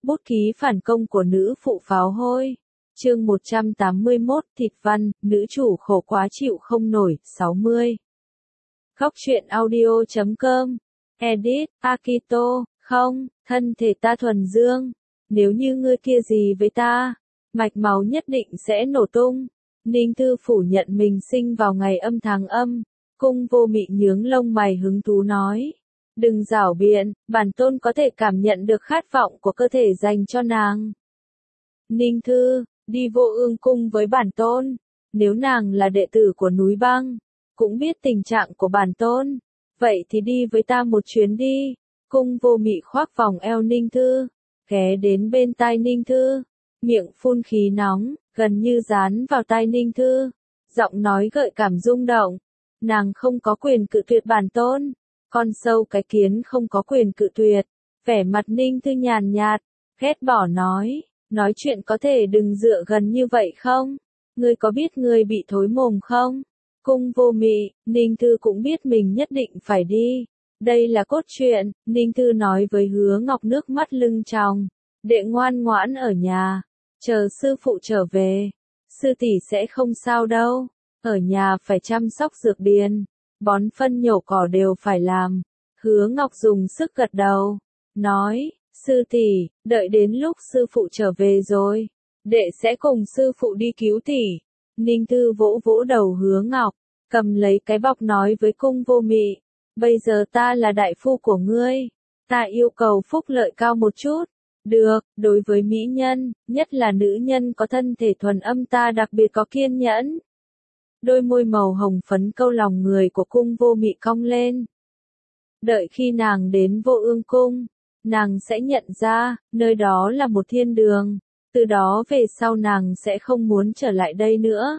Bút ký phản công của nữ phụ pháo hôi. Chương 181, thịt văn, nữ chủ khổ quá chịu không nổi, 60. Góc truyện audio.com. Edit, Akito, không, thân thể ta thuần dương. Nếu như ngươi kia gì với ta, mạch máu nhất định sẽ nổ tung. Ninh Thư phủ nhận mình sinh vào ngày âm tháng âm. Cung Vô Mị nhướng lông mày hứng thú nói. Đừng giảo biện, bản tôn có thể cảm nhận được khát vọng của cơ thể dành cho nàng. Ninh Thư, đi Vô Ương cung với bản tôn. Nếu nàng là đệ tử của núi băng, cũng biết tình trạng của bản tôn. Vậy thì đi với ta một chuyến đi. Cung Vô Mị khoác vòng eo Ninh Thư, ghé đến bên tai Ninh Thư, miệng phun khí nóng, gần như dán vào tai Ninh Thư. Giọng nói gợi cảm rung động. Nàng không có quyền cự tuyệt bản tôn. Con sâu cái kiến không có quyền cự tuyệt. Vẻ mặt Ninh Thư nhàn nhạt, ghét bỏ nói chuyện có thể đừng dựa gần như vậy không? Ngươi có biết ngươi bị thối mồm không? Cung Vô Mị, Ninh Thư cũng biết mình nhất định phải đi. Đây là cốt truyện, Ninh Thư nói với Hứa Ngọc nước mắt lưng tròng. Đệ ngoan ngoãn ở nhà, chờ sư phụ trở về. Sư tỷ sẽ không sao đâu, ở nhà phải chăm sóc dược điền, bón phân nhổ cỏ đều phải làm. Hứa Ngọc dùng sức gật đầu, nói, sư tỷ, đợi đến lúc sư phụ trở về rồi, đệ sẽ cùng sư phụ đi cứu tỷ. Ninh Thư vỗ vỗ đầu Hứa Ngọc, cầm lấy cái bọc nói với Cung Vô Mị, bây giờ ta là đại phu của ngươi, ta yêu cầu phúc lợi cao một chút. Được, đối với mỹ nhân, nhất là nữ nhân có thân thể thuần âm ta đặc biệt có kiên nhẫn. Đôi môi màu hồng phấn câu lòng người của Cung Vô Mị cong lên. Đợi khi nàng đến Vô Ương cung, nàng sẽ nhận ra, nơi đó là một thiên đường, từ đó về sau nàng sẽ không muốn trở lại đây nữa.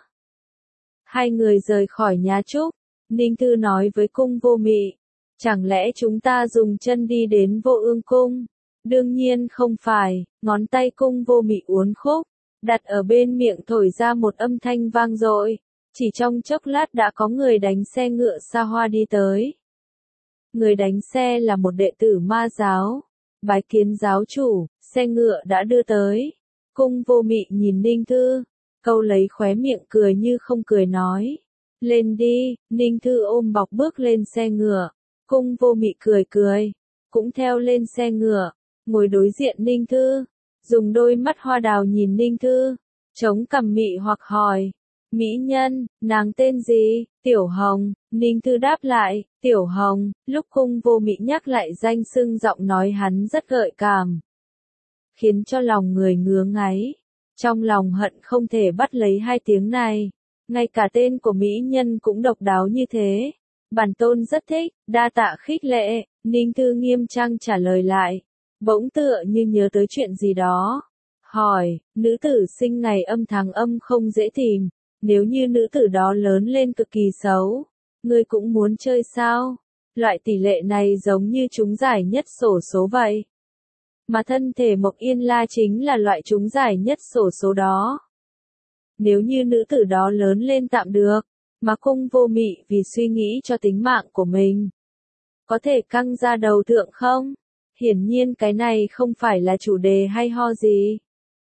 Hai người rời khỏi nhà Trúc, Ninh Thư nói với Cung Vô Mị, chẳng lẽ chúng ta dùng chân đi đến Vô Ương cung? Đương nhiên không phải, ngón tay Cung Vô Mị uốn khúc, đặt ở bên miệng thổi ra một âm thanh vang dội. Chỉ trong chốc lát đã có người đánh xe ngựa xa hoa đi tới. Người đánh xe là một đệ tử ma giáo. Bái kiến giáo chủ, xe ngựa đã đưa tới. Cung Vô Mị nhìn Ninh Thư, câu lấy khóe miệng cười như không cười nói. Lên đi, Ninh Thư ôm bọc bước lên xe ngựa. Cung Vô Mị cười cười, cũng theo lên xe ngựa, ngồi đối diện Ninh Thư, dùng đôi mắt hoa đào nhìn Ninh Thư, chống cằm mị hoặc hỏi. Mỹ nhân, nàng tên gì? Tiểu Hồng. Ninh Thư đáp lại, Tiểu Hồng. Lúc Cung Vô Mị nhắc lại danh xưng, giọng nói hắn rất gợi cảm, khiến cho lòng người ngứa ngáy. Trong lòng hận không thể bắt lấy hai tiếng này. Ngay cả tên của mỹ nhân cũng độc đáo như thế. Bản tôn rất thích, đa tạ khích lệ. Ninh Thư nghiêm trang trả lời lại, bỗng tựa như nhớ tới chuyện gì đó. Hỏi, nữ tử sinh ngày âm tháng âm không dễ tìm. Nếu như nữ tử đó lớn lên cực kỳ xấu, ngươi cũng muốn chơi sao? Loại tỷ lệ này giống như trúng giải nhất xổ số vậy. Mà thân thể Mộc Yên La chính là loại trúng giải nhất xổ số đó. Nếu như nữ tử đó lớn lên tạm được, mà Cung Vô Mị vì suy nghĩ cho tính mạng của mình, có thể căng ra đầu thượng không? Hiển nhiên cái này không phải là chủ đề hay ho gì.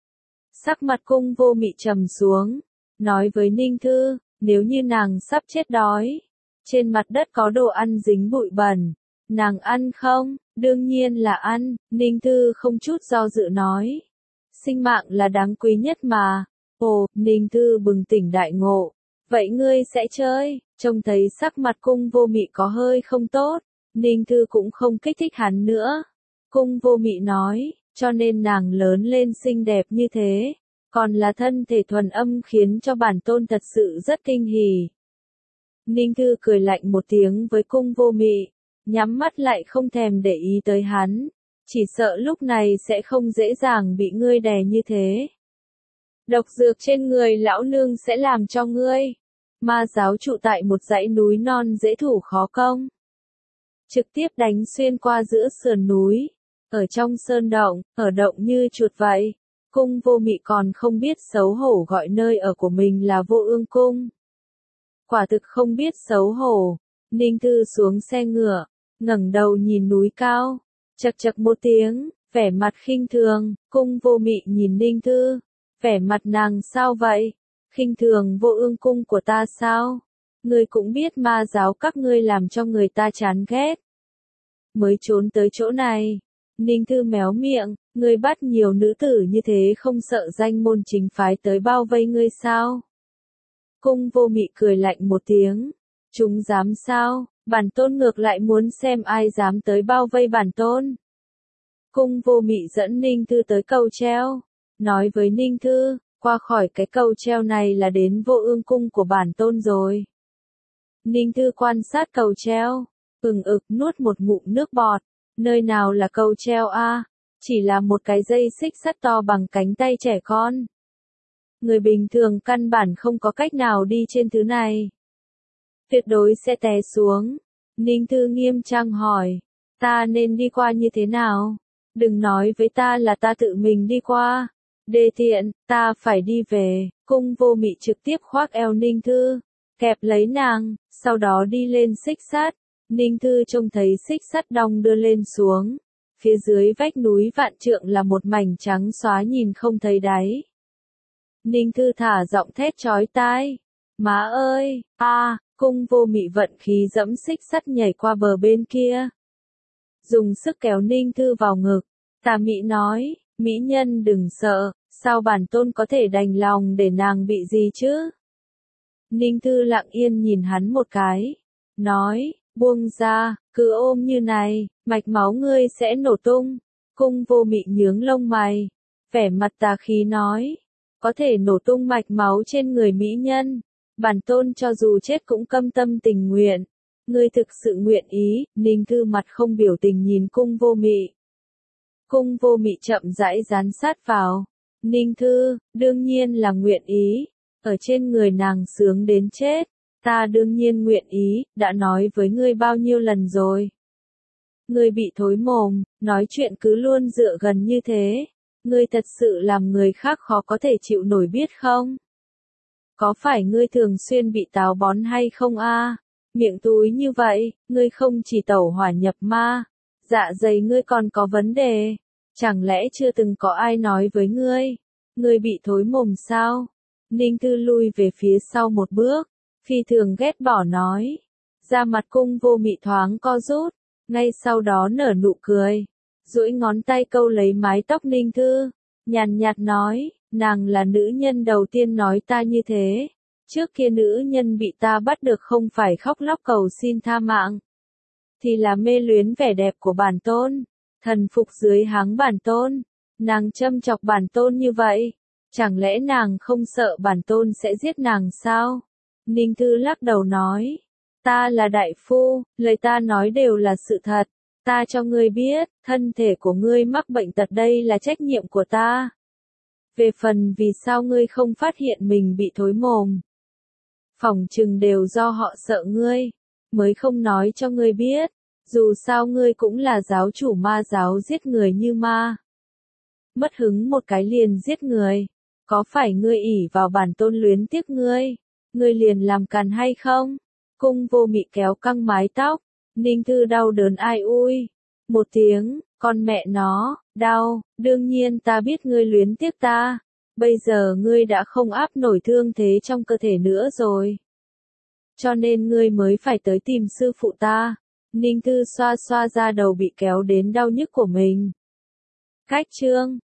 Sắc mặt Cung Vô Mị trầm xuống, nói với Ninh Thư, nếu như nàng sắp chết đói, trên mặt đất có đồ ăn dính bụi bẩn, nàng ăn không? Đương nhiên là ăn. Ninh Thư không chút do dự nói. Sinh mạng là đáng quý nhất mà. Ồ, Ninh Thư bừng tỉnh đại ngộ. Vậy ngươi sẽ chơi? Trông thấy sắc mặt Cung Vô Mị có hơi không tốt, Ninh Thư cũng không kích thích hắn nữa. Cung Vô Mị nói, cho nên nàng lớn lên xinh đẹp như thế, còn là thân thể thuần âm khiến cho bản tôn thật sự rất kinh hỉ. Ninh Thư cười lạnh một tiếng với Cung Vô Mị, nhắm mắt lại không thèm để ý tới hắn, chỉ sợ lúc này sẽ không dễ dàng bị ngươi đè như thế. Độc dược trên người lão nương sẽ làm cho ngươi. Ma giáo trụ tại một dãy núi non dễ thủ khó công. Trực tiếp đánh xuyên qua giữa sườn núi, ở trong sơn động, ở động như chuột vậy. Cung Vô Mị còn không biết xấu hổ gọi nơi ở của mình là Vô Ương cung. Quả thực không biết xấu hổ. Ninh Thư xuống xe ngựa, ngẩng đầu nhìn núi cao, chậc chậc một tiếng, Vẻ mặt khinh thường, Cung Vô Mị nhìn Ninh Thư. Vẻ mặt nàng sao vậy? Khinh thường Vô Ương cung của ta sao? Ngươi cũng biết ma giáo các ngươi làm cho người ta chán ghét. Mới trốn tới chỗ này. Ninh Thư méo miệng, ngươi bắt nhiều nữ tử như thế không sợ danh môn chính phái tới bao vây ngươi sao? Cung Vô Mị cười lạnh một tiếng. Chúng dám sao? Bản tôn ngược lại muốn xem ai dám tới bao vây bản tôn. Cung Vô Mị dẫn Ninh Thư tới cầu treo. Nói với Ninh Thư, qua khỏi cái cầu treo này là đến Vô Ương cung của bản tôn rồi. Ninh Thư quan sát cầu treo, ực nuốt một ngụm nước bọt. Nơi nào là cầu treo a? Chỉ là một cái dây xích sắt to bằng cánh tay trẻ con. Người bình thường căn bản không có cách nào đi trên thứ này. Tuyệt đối sẽ té xuống. Ninh Thư nghiêm trang hỏi, ta nên đi qua như thế nào? Đừng nói với ta là ta tự mình đi qua. Đê tiện, ta phải đi về. Cung Vô Mị trực tiếp khoác eo Ninh Thư, kẹp lấy nàng, sau đó đi lên xích sắt. Ninh Thư trông thấy xích sắt đong đưa lên xuống. Phía dưới vách núi vạn trượng là một mảnh trắng xóa nhìn không thấy đáy. Ninh Thư thả giọng thét chói tai. Má ơi, Cung Vô Mị vận khí dẫm xích sắt nhảy qua bờ bên kia. Dùng sức kéo Ninh Thư vào ngực. Tà Mị nói, mỹ nhân đừng sợ, sao bản tôn có thể đành lòng để nàng bị gì chứ? Ninh Thư lặng yên nhìn hắn một cái. Nói, buông ra, cứ ôm như này, mạch máu ngươi sẽ nổ tung. Cung Vô Mị nhướng lông mày. Vẻ mặt tà khí nói, có thể nổ tung mạch máu trên người mỹ nhân. Bản tôn cho dù chết cũng cam tâm tình nguyện. Ngươi thực sự nguyện ý? Ninh Thư mặt không biểu tình nhìn Cung Vô Mị. Cung Vô Mị chậm rãi dán sát vào. Ninh Thư, đương nhiên là nguyện ý. Ở trên người nàng sướng đến chết. Ta đương nhiên nguyện ý, đã nói với ngươi bao nhiêu lần rồi. Ngươi bị thối mồm, nói chuyện cứ luôn dựa gần như thế. Ngươi thật sự làm người khác khó có thể chịu nổi biết không? Có phải ngươi thường xuyên bị táo bón hay không a? Miệng túi như vậy, ngươi không chỉ tẩu hỏa nhập ma, dạ dày ngươi còn có vấn đề. Chẳng lẽ chưa từng có ai nói với ngươi? Ngươi bị thối mồm sao? Ninh Thư lui về phía sau một bước, phi thường ghét bỏ nói. Da mặt Cung Vô Mị thoáng co rút, ngay sau đó nở nụ cười, duỗi ngón tay câu lấy mái tóc Ninh Thư, nhàn nhạt nói, nàng là nữ nhân đầu tiên nói ta như thế. Trước kia nữ nhân bị ta bắt được không phải khóc lóc cầu xin tha mạng, thì là mê luyến vẻ đẹp của bản tôn, thần phục dưới háng bản tôn. Nàng châm chọc bản tôn như vậy, chẳng lẽ nàng không sợ bản tôn sẽ giết nàng sao? Ninh Thư lắc đầu nói, ta là đại phu, lời ta nói đều là sự thật. Ta cho ngươi biết, thân thể của ngươi mắc bệnh tật đây là trách nhiệm của ta. Về phần vì sao ngươi không phát hiện mình bị thối mồm, phỏng chừng đều do họ sợ ngươi, mới không nói cho ngươi biết. Dù sao ngươi cũng là giáo chủ ma giáo giết người như ma. Mất hứng một cái liền giết người. Có phải ngươi ỷ vào bản tôn luyến tiếc ngươi? Ngươi liền làm càn hay không? Cung Vô Mị kéo căng mái tóc. Ninh Thư đau đớn ai ui. Một tiếng, con mẹ nó, đau, đương nhiên ta biết ngươi luyến tiếc ta. Bây giờ ngươi đã không áp nổi thương thế trong cơ thể nữa rồi. Cho nên ngươi mới phải tới tìm sư phụ ta. Ninh Thư xoa xoa ra đầu bị kéo đến đau nhức của mình. Cách chương